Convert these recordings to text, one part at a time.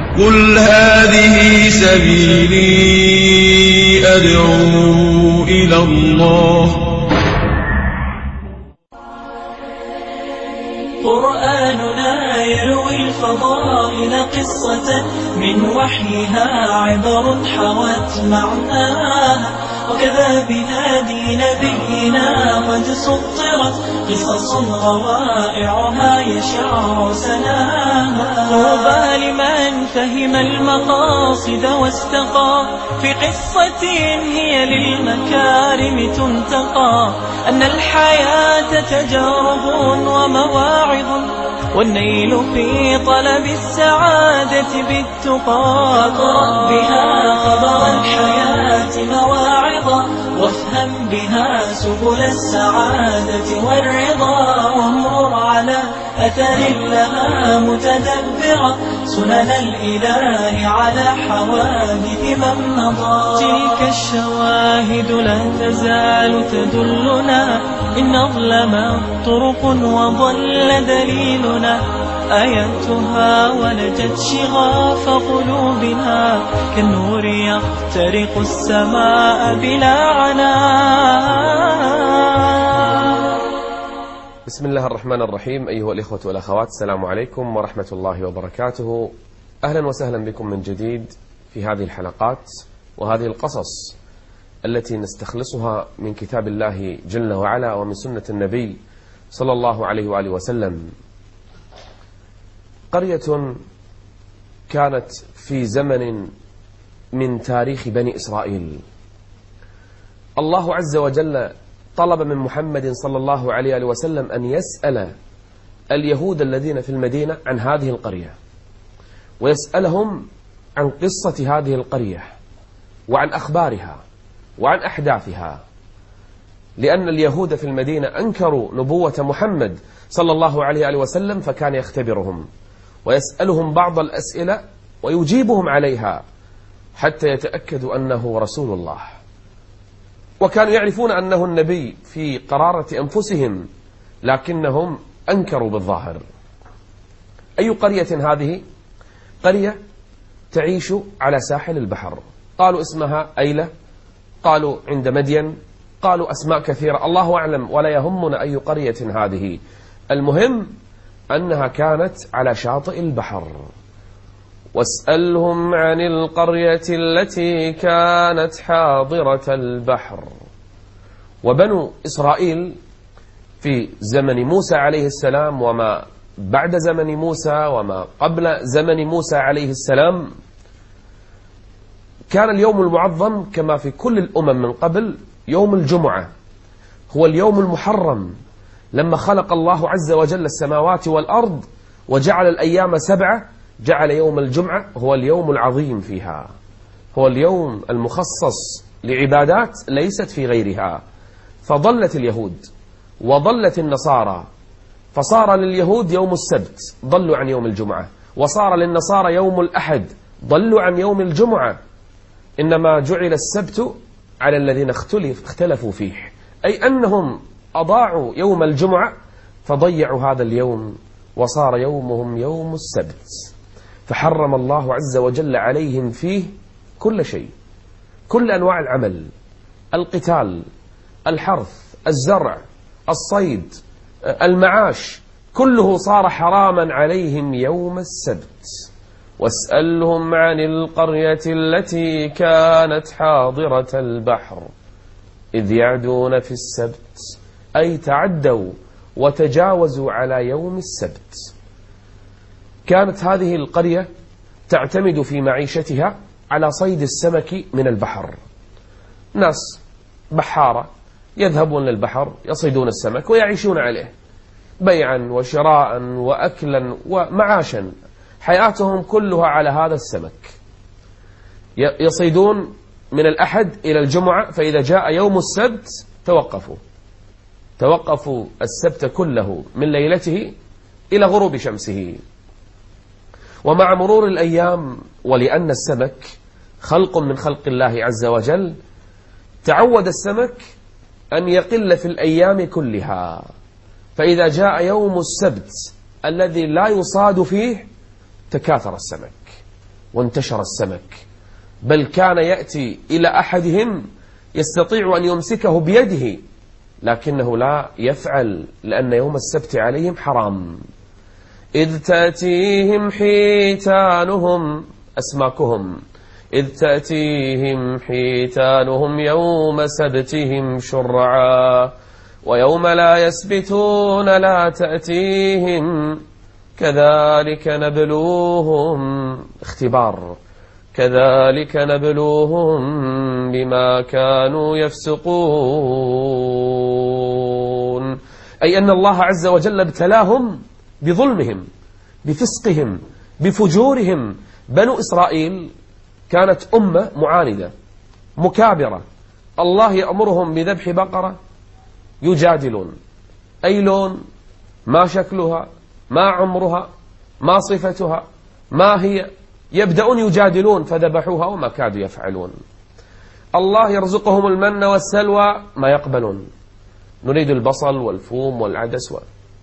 قل هذه سبيلي أدعو إلى الله. قرآننا يروي الفضائل قصة من وحيها عبر حوت معناها، وكذا بهادي نبينا قد سطرت قصص روائعها يشع سناها. طوبى لمن فهم المقاصد واستقى في قصة هي للمكارم تنتقى، أن الحياة تجارب ومواعظ، والنيل في طلب السعادة بالتقى. اقرأ بها خبر الحياة مواعظا، وافهم بها سبل السعادة والرضا، وامرر على أثر لها متدبرا سنن الإله على حوادث من مضى. تلك الشواهد لا تزال تدلنا إن أظلم طرق وضل دليلنا، آياتها ولجت شغاف قلوبنا كالنور يخترق السماء بلا عناء. بسم الله الرحمن الرحيم. أيها الإخوة والأخوات، السلام عليكم ورحمة الله وبركاته. أهلا وسهلا بكم من جديد في هذه الحلقات وهذه القصص التي نستخلصها من كتاب الله جل وعلا ومن سنة النبي صلى الله عليه وآله وسلم. قرية كانت في زمن من تاريخ بني إسرائيل، الله عز وجل طلب من محمد صلى الله عليه وآله وسلم أن يسأل اليهود الذين في المدينة عن هذه القرية، ويسألهم عن قصة هذه القرية وعن أخبارها وعن أحداثها، لأن اليهود في المدينة أنكروا نبوة محمد صلى الله عليه وآله وسلم، فكان يختبرهم ويسألهم بعض الأسئلة ويجيبهم عليها حتى يتأكدوا أنه رسول الله، وكانوا يعرفون أنه النبي في قرارة أنفسهم، لكنهم أنكروا بالظاهر. أي قرية هذه؟ قرية تعيش على ساحل البحر، قالوا اسمها أيلة، قالوا عند مدين، قالوا أسماء كثيرة الله أعلم، ولا يهمنا أي قرية هذه، المهم أنها كانت على شاطئ البحر. واسألهم عن القرية التي كانت حاضرة البحر. وبنو إسرائيل في زمن موسى عليه السلام وما بعد زمن موسى وما قبل زمن موسى عليه السلام، كان اليوم المعظم كما في كل الأمم من قبل يوم الجمعة، هو اليوم المحرم. لما خلق الله عز وجل السماوات والأرض وجعل الأيام 7، جعل يوم الجمعة هو اليوم العظيم فيها، هو اليوم المخصص لعبادات ليست في غيرها. فضلت اليهود وضلت النصارى، فصار لليهود يوم السبت ضلوا عن يوم الجمعة، وصار للنصارى يوم الأحد ضلوا عن يوم الجمعة. إنما جعل السبت على الذين اختلفوا فيه، أي أنهم أضاعوا يوم الجمعة فضيعوا هذا اليوم، وصار يومهم يوم السبت، فحرم الله عز وجل عليهم فيه كل شيء، كل أنواع العمل، القتال، الحرث، الزرع، الصيد، المعاش، كله صار حراما عليهم يوم السبت. واسألهم عن القرية التي كانت حاضرة البحر إذ يعدون في السبت، أي تعدوا وتجاوزوا على يوم السبت. كانت هذه القرية تعتمد في معيشتها على صيد السمك من البحر، ناس بحارة يذهبون للبحر يصيدون السمك ويعيشون عليه بيعا وشراء وأكلا ومعاشا، حياتهم كلها على هذا السمك. يصيدون من الأحد إلى الجمعة، فإذا جاء يوم السبت توقفوا السبت كله من ليلته إلى غروب شمسه. ومع مرور الأيام، ولأن السمك خلق من خلق الله عز وجل، تعود السمك أن يقل في الأيام كلها، فإذا جاء يوم السبت الذي لا يصاد فيه تكاثر السمك، وانتشر السمك، بل كان يأتي إلى أحدهم يستطيع أن يمسكه بيده، لكنه لا يفعل لأن يوم السبت عليهم حرام. إذ تأتيهم حيتانهم أسماكهم إذ تأتيهم حيتانهم يوم سبتهم شرعا ويوم لا يسبتون لا تأتيهم كذلك نبلوهم اختبار كذلك نبلوهم بما كانوا يفسقون، أي أن الله عز وجل ابتلاهم بظلمهم بفسقهم بفجورهم. بنو إسرائيل كانت أمة معاندة مكابرة، الله يأمرهم بذبح بقرة يجادلون، أي لون، ما شكلها، ما عمرها، ما صفتها، ما هي، يبدأون يجادلون فذبحوها وما كادوا يفعلون. الله يرزقهم المن والسلوى ما يقبلون، نريد البصل والفوم والعدس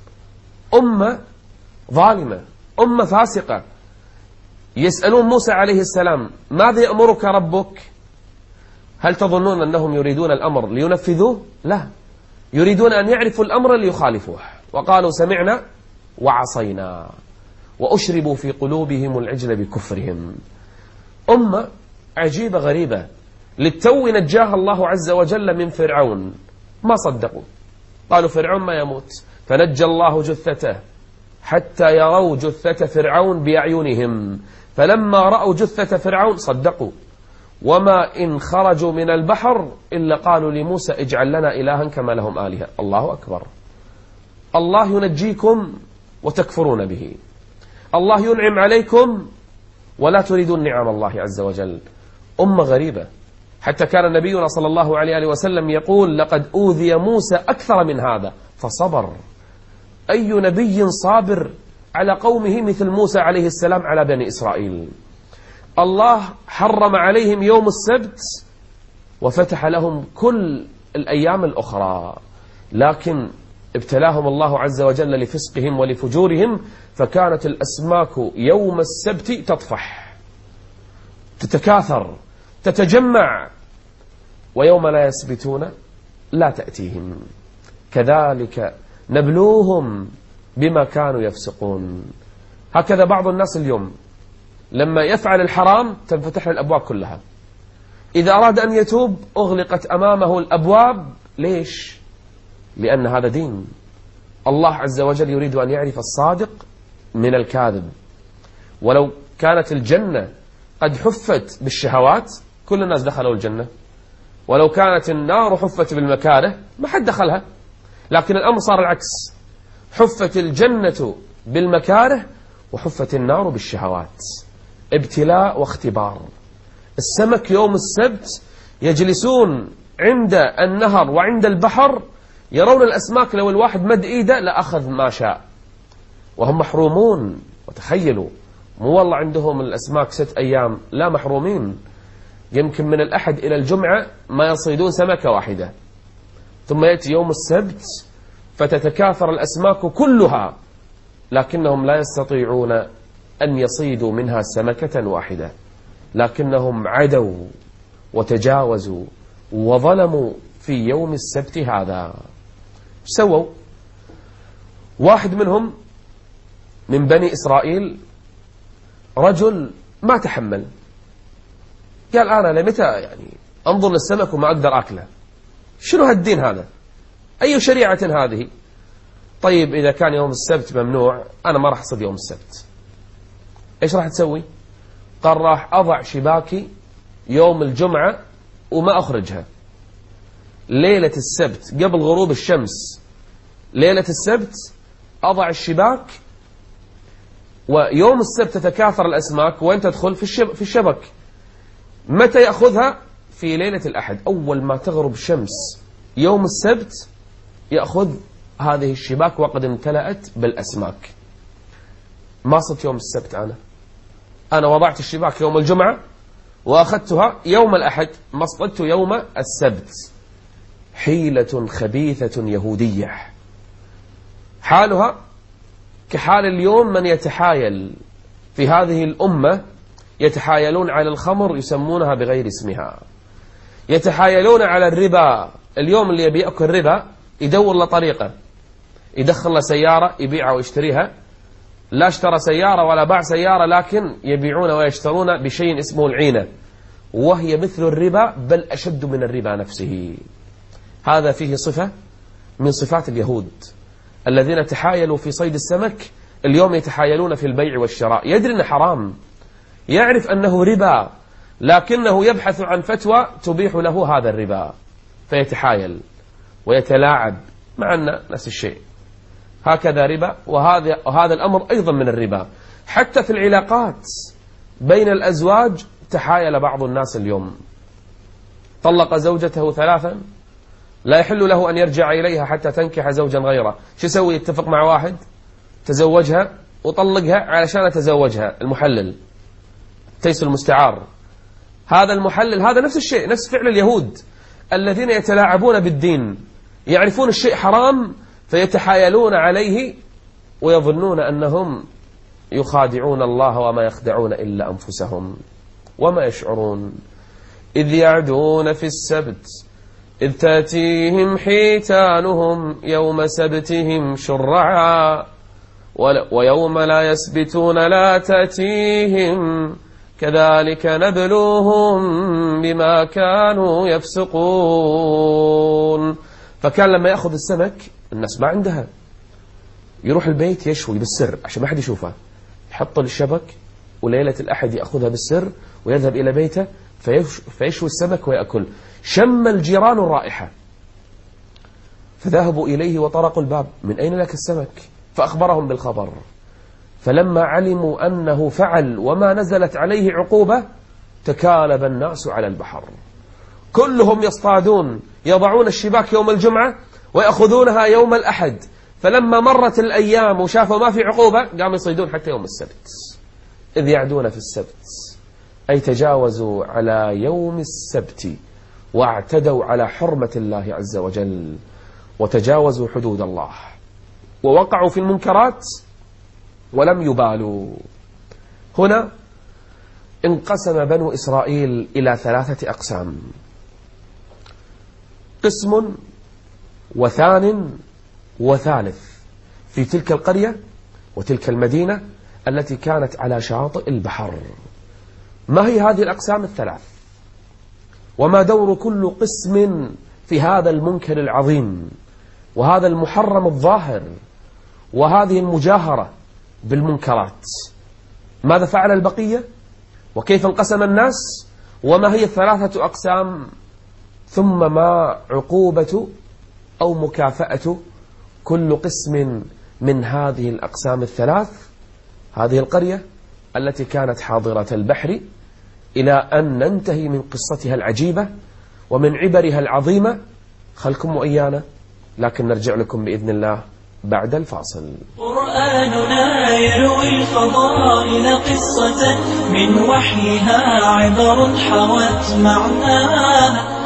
أمة ظالمة، أمة فاسقة. يسألون موسى عليه السلام ماذا يأمرك ربك؟ هل تظنون أنهم يريدون الأمر لينفذوه؟ لا، يريدون أن يعرفوا الأمر ليخالفوه. وقالوا سمعنا وعصينا وأشربوا في قلوبهم العجل بكفرهم. أمة عجيبة غريبة، للتو نجاها الله عز وجل من فرعون، ما صدقوا، قالوا فرعون ما يموت، فنجى الله جثته حتى يروا جثة فرعون بأعينهم، فلما رأوا جثة فرعون صدقوا، وما إن خرجوا من البحر إلا قالوا لموسى اجعل لنا إلها كما لهم آلهة. الله أكبر، الله ينجيكم وتكفرون به، الله ينعم عليكم ولا تريدون نعم الله عز وجل. أمة غريبة، حتى كان نبينا صلى الله عليه وسلم يقول لقد أوذي موسى أكثر من هذا فصبر. أي نبي صابر على قومه مثل موسى عليه السلام على بني إسرائيل؟ الله حرم عليهم يوم السبت وفتح لهم كل الأيام الأخرى، لكن ابتلاهم الله عز وجل لفسقهم ولفجورهم، فكانت الأسماك يوم السبت تطفح تتكاثر تتجمع، ويوم لا يسبتون لا تأتيهم كذلك نبلوهم بما كانوا يفسقون. هكذا بعض الناس اليوم لما يفعل الحرام تنفتح الأبواب كلها، إذا أراد أن يتوب أغلقت أمامه الأبواب. ليش؟ لأن هذا دين. الله عز وجل يريد أن يعرف الصادق من الكاذب. ولو كانت الجنة قد حفت بالشهوات كل الناس دخلوا الجنة، ولو كانت النار حفت بالمكاره ما حد دخلها، لكن الأمر صار العكس، حفت الجنة بالمكاره وحفت النار بالشهوات. ابتلاء واختبار. السمك يوم السبت يجلسون عند النهر وعند البحر يرون الأسماك، لو الواحد مد إيده لأخذ ما شاء، وهم محرومون. وتخيلوا، مو والله عندهم الأسماك 6 أيام، لا، محرومين، يمكن من الأحد إلى الجمعة ما يصيدون سمكة واحدة، ثم يأتي يوم السبت فتتكاثر الأسماك كلها، لكنهم لا يستطيعون أن يصيدوا منها سمكة واحدة، لكنهم عدوا وتجاوزوا وظلموا في يوم السبت هذا. سووا واحد منهم من بني إسرائيل، رجل ما تحمل، قال أنا لمتى يعني أنظر للسمك وما أقدر أكله؟ شنو هالدين هذا؟ أي شريعة هذه؟ طيب إذا كان يوم السبت ممنوع أنا ما راح أصيد يوم السبت. إيش راح تسوي؟ قال راح أضع شباكي يوم الجمعة وما أخرجها، ليلة السبت قبل غروب الشمس، ليلة السبت أضع الشباك، ويوم السبت تتكاثر الأسماك وأنت تدخل في الشبك. متى يأخذها؟ في ليلة الأحد، أول ما تغرب الشمس يوم السبت يأخذ هذه الشباك وقد امتلأت بالأسماك. ما صرت يوم السبت، أنا وضعت الشباك يوم الجمعة وأخذتها يوم الأحد، ما اصطدت يوم السبت. حيلة خبيثة يهودية، حالها كحال اليوم من يتحايل في هذه الأمة يتحايلون على الخمر يسمونها بغير اسمها، يتحايلون على الربا. اليوم اللي يبي يأكل ربا يدور له طريقة، يدخل له سيارة يبيعها ويشتريها، لا اشترى سيارة ولا باع سيارة، لكن يبيعون ويشترون بشيء اسمه العينة، وهي مثل الربا بل أشد من الربا نفسه. هذا فيه صفة من صفات اليهود الذين تحايلوا في صيد السمك، اليوم يتحايلون في البيع والشراء. يدري أنه حرام، يعرف أنه ربا، لكنه يبحث عن فتوى تبيح له هذا الربا، فيتحايل ويتلاعب مع أن نفس الشيء. هكذا ربا، وهذا الأمر أيضا من الربا. حتى في العلاقات بين الأزواج تحايل بعض الناس اليوم، طلق زوجته 3، لا يحل له أن يرجع إليها حتى تنكح زوجا غيره. شو يسوي؟ يتفق مع واحد تزوجها وطلقها علشان تزوجها، المحلل تيس المستعار. هذا المحلل هذا نفس الشيء، نفس فعل اليهود الذين يتلاعبون بالدين، يعرفون الشيء حرام فيتحايلون عليه ويظنون أنهم يخادعون الله وما يخدعون إلا أنفسهم وما يشعرون. إذ يعدون في السبت إذ تأتيهم حيتانهم يوم سبتهم شرعا ويوم لا يسبتون لا تأتيهم كذلك نبلوهم بما كانوا يفسقون. فكان لما يأخذ السمك الناس ما عندها، يروح البيت يشوي بالسر عشان ما حد يشوفه، يحط الشبك وليلة الأحد يأخذها بالسر ويذهب إلى بيته فيشوي السمك ويأكل. شم الجيران الرائحة فذهبوا إليه وطرقوا الباب، من أين لك السمك؟ فأخبرهم بالخبر. فلما علموا أنه فعل وما نزلت عليه عقوبة تكالب الناس على البحر، كلهم يصطادون، يضعون الشباك يوم الجمعة ويأخذونها يوم الأحد. فلما مرت الأيام وشافوا ما في عقوبة قاموا يصيدون حتى يوم السبت. إذ يعدون في السبت أي تجاوزوا على يوم السبت واعتدوا على حرمة الله عز وجل وتجاوزوا حدود الله ووقعوا في المنكرات ولم يبالوا. هنا انقسم بنو إسرائيل إلى 3 أقسام، قسم وثان وثالث في تلك القرية وتلك المدينة التي كانت على شاطئ البحر. ما هي هذه الأقسام ال3؟ وما دور كل قسم في هذا المنكر العظيم وهذا المحرم الظاهر وهذه المجاهرة بالمنكرات؟ ماذا فعل البقية؟ وكيف انقسم الناس؟ وما هي 3 أقسام؟ ثم ما عقوبة أو مكافأة كل قسم من هذه الأقسام ال3؟ هذه القرية التي كانت حاضرة البحر إلى أن ننتهي من قصتها العجيبة ومن عبرها العظيمة. خلكم وإيانا، لكن نرجع لكم بإذن الله بعد الفاصل. قرآننا يروي الفضائل قصة من وحيها عبر حوت معناها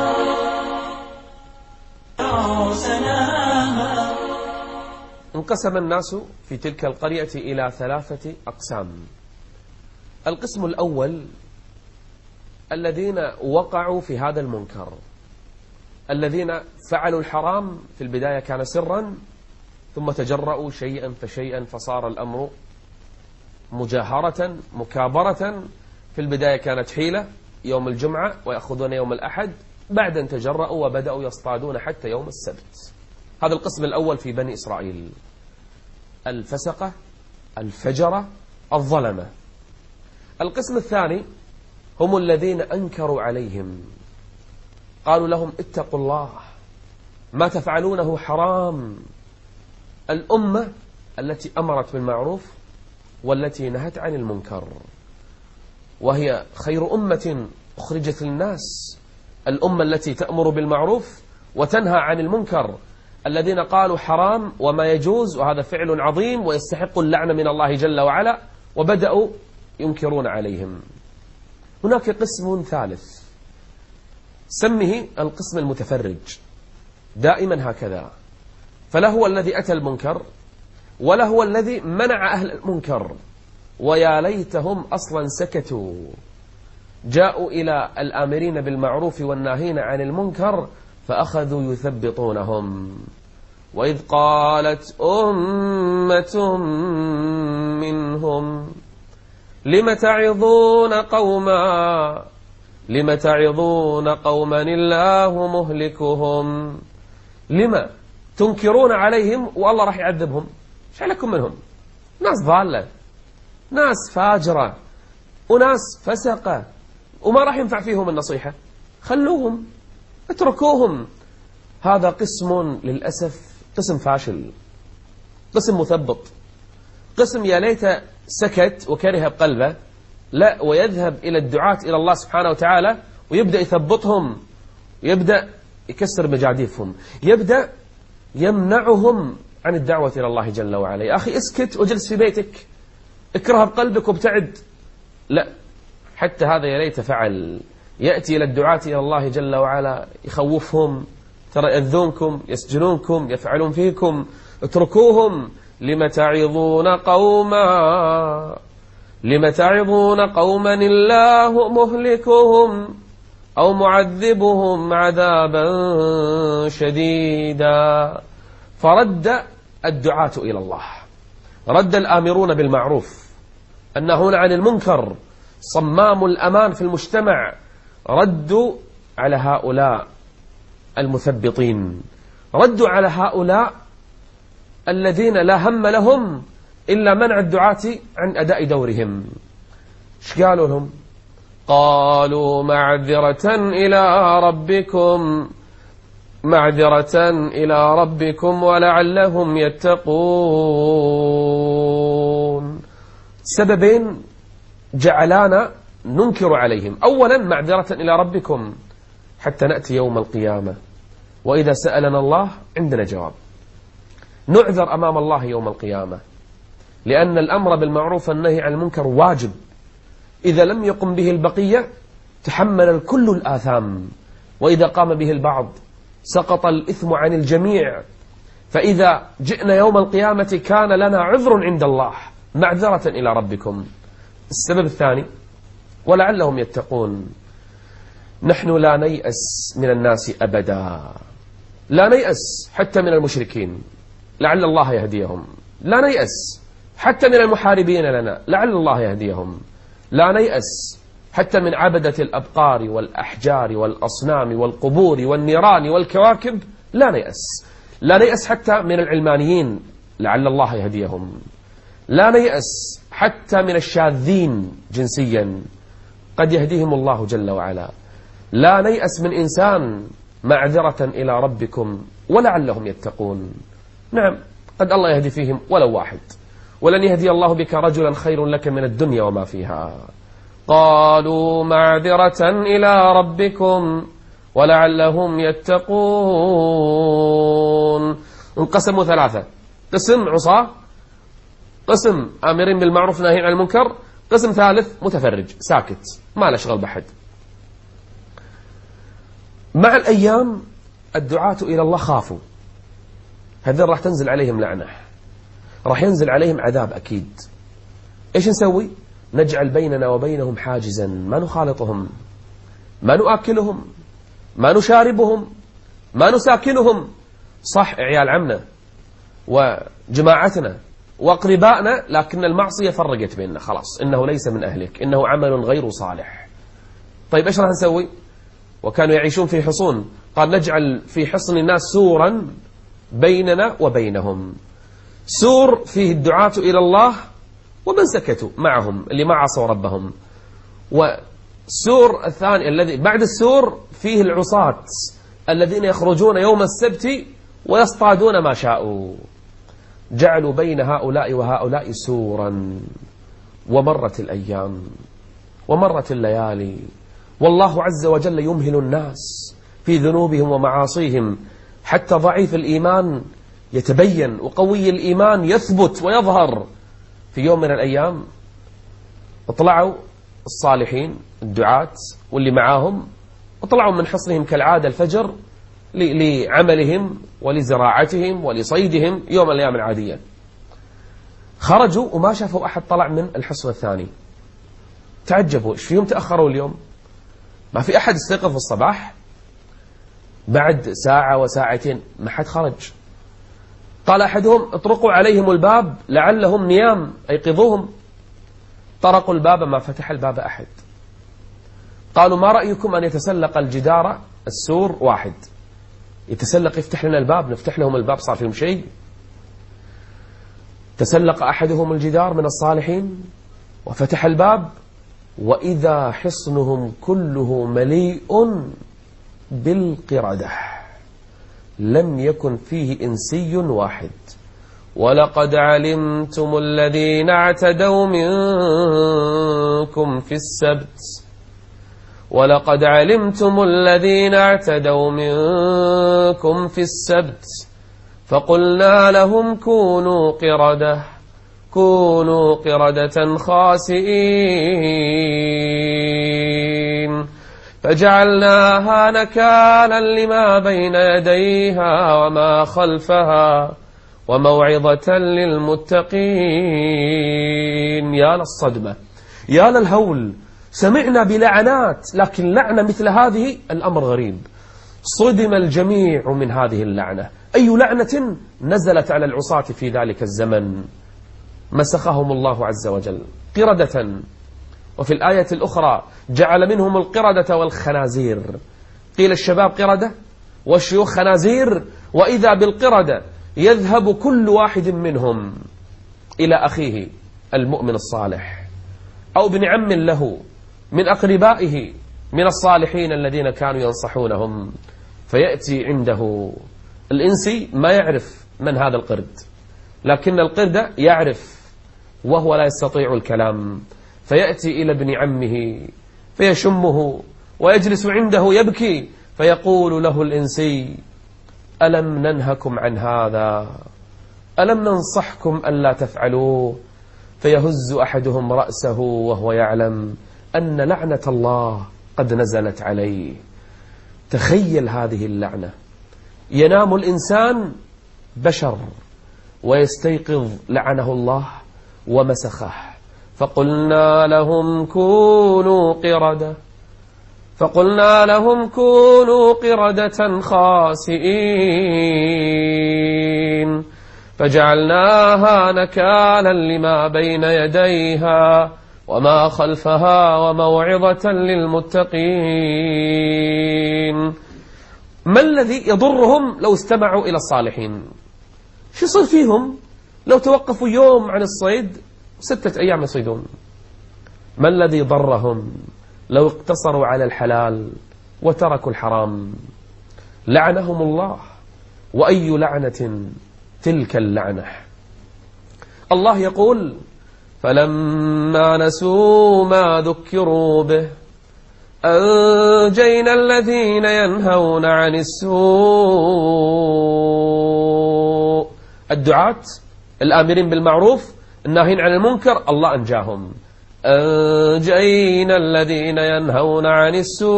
سناها. انقسم الناس في تلك القرية إلى 3 أقسام. القسم الأول الذين وقعوا في هذا المنكر، الذين فعلوا الحرام في البداية كان سرا، ثم تجرؤوا شيئا فشيئا فصار الأمر مجاهرة مكابرة. في البداية كانت حيلة يوم الجمعة ويأخذون يوم الأحد، بعد أن تجرؤوا وبدأوا يصطادون حتى يوم السبت. هذا القسم الأول في بني إسرائيل، الفسقة الفجرة الظلمة. القسم الثاني هم الذين أنكروا عليهم، قالوا لهم اتقوا الله، ما تفعلونه حرام. الأمة التي أمرت بالمعروف والتي نهت عن المنكر، وهي خير أمة أخرجت للناس، الأمة التي تأمر بالمعروف وتنهى عن المنكر، الذين قالوا حرام وما يجوز وهذا فعل عظيم ويستحق اللعنة من الله جل وعلا، وبدأوا ينكرون عليهم. هناك قسم ثالث سمه القسم المتفرج، دائما هكذا، فلا هو الذي أتى المنكر ولا هو الذي منع أهل المنكر، ويا ليتهم أصلا سكتوا. جاءوا إلى الآمرين بالمعروف والناهين عن المنكر فأخذوا يثبطونهم. وإذ قالت أمة منهم لم تعظون قوما الله مهلكهم. لما تنكرون عليهم والله راح يعذبهم؟ ايش عليكم منهم؟ ناس ضالة، ناس فاجرة، وناس فسقة، وما راح ينفع فيهم النصيحة. خلوهم، اتركوهم. هذا قسم للأسف قسم فاشل، قسم مثبط، قسم يا ليت سكت وكره بقلبه، لا، ويذهب إلى الدعاة إلى الله سبحانه وتعالى ويبدأ يثبطهم، يبدأ يكسر مجاديفهم، يبدأ يمنعهم عن الدعوة إلى الله جل وعلا. يا أخي اسكت وجلس في بيتك، اكره بقلبك وابتعد. لا، حتى هذا يا ليت فعل. يأتي إلى الدعاة إلى الله جل وعلا يخوفهم، ترى يأذونكم، يسجنونكم، يفعلون فيكم، اتركوهم. لم تعظون قوما الله مهلكهم أو معذبهم عذابا شديدا. فرد الدعاة إلى الله، رد الآمرون بالمعروف الناهون عن المنكر، صمام الأمان في المجتمع، ردوا على هؤلاء المثبطين، ردوا على هؤلاء الذين لا هم لهم إلا منع الدعاة عن أداء دورهم. ايش قالوا لهم؟ قالوا معذرة إلى ربكم ولعلهم يتقون. سببين جعلانا ننكر عليهم. أولا معذرة إلى ربكم حتى نأتي يوم القيامة وإذا سألنا الله عندنا جواب. نعذر أمام الله يوم القيامة لأن الأمر بالمعروف والنهي عن المنكر واجب، إذا لم يقم به البقية تحمل الكل الآثام، وإذا قام به البعض سقط الإثم عن الجميع. فإذا جئنا يوم القيامة كان لنا عذر عند الله، معذرة إلى ربكم. السبب الثاني ولعلهم يتقون. نحن لا نيأس من الناس أبدا، لا نيأس حتى من المشركين لعل الله يهديهم، لا نيأس حتى من المحاربين لنا لعل الله يهديهم، لا نيأس حتى من عبدة الأبقار والأحجار والأصنام والقبور والنيران والكواكب، لا نيأس. لا نيأس حتى من العلمانيين لعل الله يهديهم، لا نيأس حتى من الشاذين جنسيا قد يهديهم الله جل وعلا. لا نيأس من إنسان، معذرة إلى ربكم ولعلهم يتقون. نعم قد الله يهدي فيهم ولو واحد، ولن يهدي الله بك رجلا خير لك من الدنيا وما فيها. قالوا معذرة إلى ربكم ولعلهم يتقون. انقسموا ثلاثة: قسم عصاة، قسم آمرين بالمعروف ناهين عن المنكر، قسم ثالث متفرج ساكت ما له شغل بحد. مع الأيام الدعاة إلى الله خافوا، هذول راح تنزل عليهم لعنة، راح ينزل عليهم عذاب أكيد. إيش نسوي؟ نجعل بيننا وبينهم حاجزا، ما نخالطهم، ما نؤكلهم، ما نشاربهم، ما نساكنهم. صح عيال عمنا وجماعتنا وأقربائنا، لكن المعصية فرقت بيننا، خلاص إنه ليس من أهلك، إنه عمل غير صالح. طيب إيش راح نسوي؟ وكانوا يعيشون في حصون، قال نجعل في حصن الناس سورا بيننا وبينهم، سور فيه الدعاة إلى الله ومن سكتوا معهم اللي ما عصوا ربهم، والسور الثاني الذي بعد السور فيه العصاة الذين يخرجون يوم السبت ويصطادون ما شاءوا. جعلوا بين هؤلاء وهؤلاء سورا. ومرت الأيام ومرت الليالي، والله عز وجل يمهل الناس في ذنوبهم ومعاصيهم حتى ضعيف الإيمان يتبين وقوي الإيمان يثبت ويظهر. في يوم من الأيام اطلعوا الصالحين الدعاة واللي معاهم، اطلعوا من حصنهم كالعادة الفجر لعملهم ولزراعتهم ولصيدهم يوم الأيام العادية. خرجوا وما شافوا أحد طلع من الحصن الثاني، تعجبوا إيش فيهم تأخروا اليوم، ما في أحد استيقظ في الصباح. بعد ساعة وساعتين ما حد خرج. قال أحدهم اطرقوا عليهم الباب لعلهم نيام أيقظوهم. طرقوا الباب ما فتح الباب أحد. قالوا ما رأيكم أن يتسلق الجدار السور واحد يتسلق يفتح لنا الباب، نفتح لهم الباب صار فيهم شيء. تسلق أحدهم الجدار من الصالحين وفتح الباب، وإذا حصنهم كله مليء بالقردة لم يكن فيه إنسي واحد. ولقد علمتم الذين اعتدوا منكم في السبت ولقد علمتم الذين اعتدوا منكم في السبت فقلنا لهم كونوا قردة خاسئين فجعلناها نكالا لما بين يديها وما خلفها وموعظة للمتقين. يا للصدمة، يا للهول، سمعنا بلعنات، لكن لعنة مثل هذه الأمر غريب. صدم الجميع من هذه اللعنة. أي لعنة نزلت على العصاة في ذلك الزمن؟ مسخهم الله عز وجل قردة. وفي الآية الأخرى جعل منهم القردة والخنازير. قيل الشباب قردة والشيوخ خنازير، وإذا بالقردة يذهب كل واحد منهم إلى أخيه المؤمن الصالح أو ابن عم له من أقربائه من الصالحين الذين كانوا ينصحونهم، فيأتي عنده الإنسي ما يعرف من هذا القرد، لكن القرد يعرف وهو لا يستطيع الكلام، فيأتي إلى ابن عمه فيشمه ويجلس عنده يبكي، فيقول له الإنسي ألم ننهكم عن هذا؟ ألم ننصحكم ألا تفعلوه؟ فيهز أحدهم رأسه وهو يعلم أن لعنة الله قد نزلت عليه. تخيل هذه اللعنة. ينام الإنسان بشر ويستيقظ لعنه الله ومسخه. فقلنا لهم كونوا قردة خاسئين فجعلناها نكالا لما بين يديها وما خلفها وموعظة للمتقين. ما الذي يضرهم لو استمعوا إلى الصالحين؟ شو يصير فيهم لو توقفوا يوم عن الصيد 6 أيام يصيدون؟ ما الذي ضرهم لو اقتصروا على الحلال وتركوا الحرام؟ لعنهم الله. وأي لعنة تلك اللعنة. الله يقول فلما نسوا ما ذكروا به أنجينا الذين ينهون عن السوء. الدعاة الآمرين بالمعروف الناهين عن المنكر الله أنجاهم. أنجينا الذين ينهون عن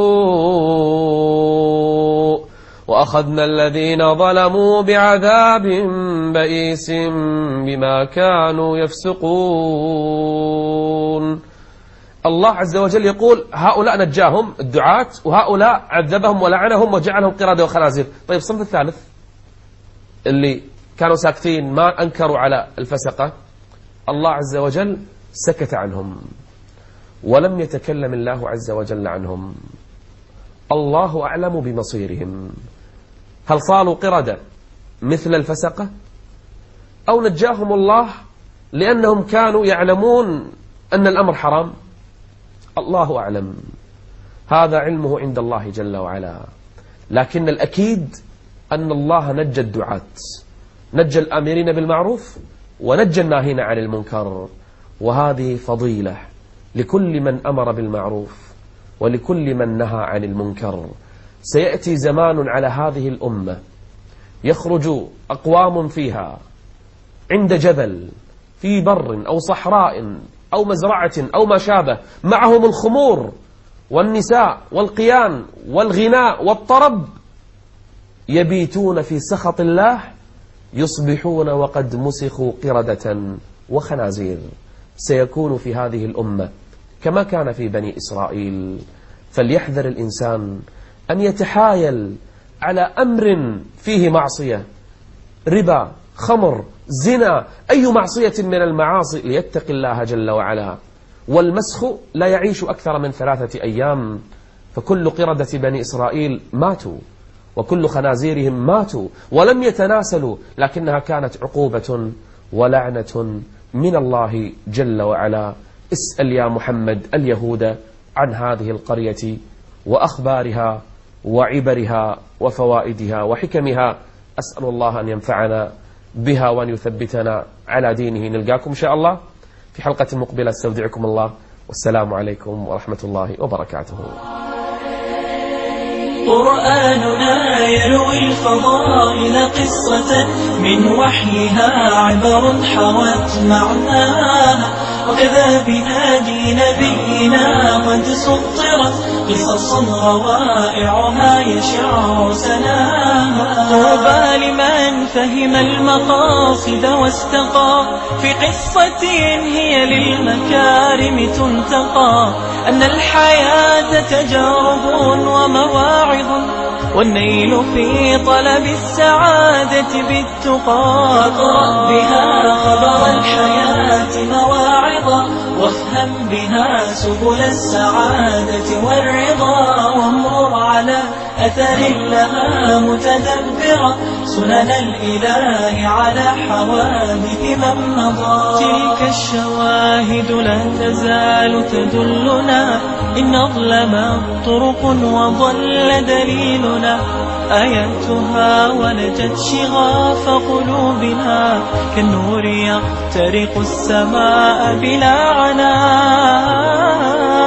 السوء وأخذنا الذين ظلموا بعذاب بئيس بما كانوا يفسقون. الله عز وجل يقول هؤلاء نجاهم الدعاة، وهؤلاء عذبهم ولعنهم وجعلهم قردة وخنازير. طيب الصنف الثالث اللي كانوا ساكتين ما أنكروا على الفسقة، الله عز وجل سكت عنهم ولم يتكلم الله عز وجل عنهم. الله أعلم بمصيرهم، هل صاروا قردة مثل الفسقة أو نجاهم الله لأنهم كانوا يعلمون أن الأمر حرام؟ الله أعلم، هذا علمه عند الله جل وعلا. لكن الأكيد أن الله نجى الدعاة، نجى الآمرين بالمعروف ونجى الناهين عن المنكر. وهذه فضيلة لكل من أمر بالمعروف ولكل من نهى عن المنكر. سيأتي زمان على هذه الأمة يخرج أقوام فيها عند جبل في بر أو صحراء أو مزرعة أو ما شابه، معهم الخمور والنساء والقيان والغناء والطرب، يبيتون في سخط الله، يصبحون وقد مسخوا قردة وخنازير. سيكون في هذه الأمة كما كان في بني إسرائيل. فليحذر الإنسان أن يتحايل على أمر فيه معصية، ربا، خمر، زنا، أي معصية من المعاصي، ليتق الله جل وعلا. والمسخ لا يعيش أكثر من 3 أيام، فكل قردة بني إسرائيل ماتوا وكل خنازيرهم ماتوا ولم يتناسلوا، لكنها كانت عقوبة ولعنة من الله جل وعلا. اسأل يا محمد اليهود عن هذه القرية وأخبارها وعبرها وفوائدها وحكمها. أسأل الله أن ينفعنا بها وأن يثبتنا على دينه. نلقاكم إن شاء الله في حلقة مقبلة. استودعكم الله، والسلام عليكم ورحمة الله وبركاته. قرآننا يروي الفضائل قصة من وحيها عبر حوت معناها، وكذا بهادي نبينا قد سطرت قصص روائعها يشع سناها. طوبى لمن فهم المقاصد واستقى في قصة هي للمكارم تنتقى، أن الحياة تجارب ومواعظ، والنيل في طلب السعادة بالتقى. اقرأ بها خبر الحياة مواعظا، وافهم بها سبل السعادة والرضا، وامر على أثر لها متدبرا سنن الإله على حوادث من مضى. تلك الشواهد لا تزال تدلنا إن أظلمت طرق وضل دليلنا، آياتها ولجت شغاف قلوبنا كالنور يخترق السماء بلا عناء.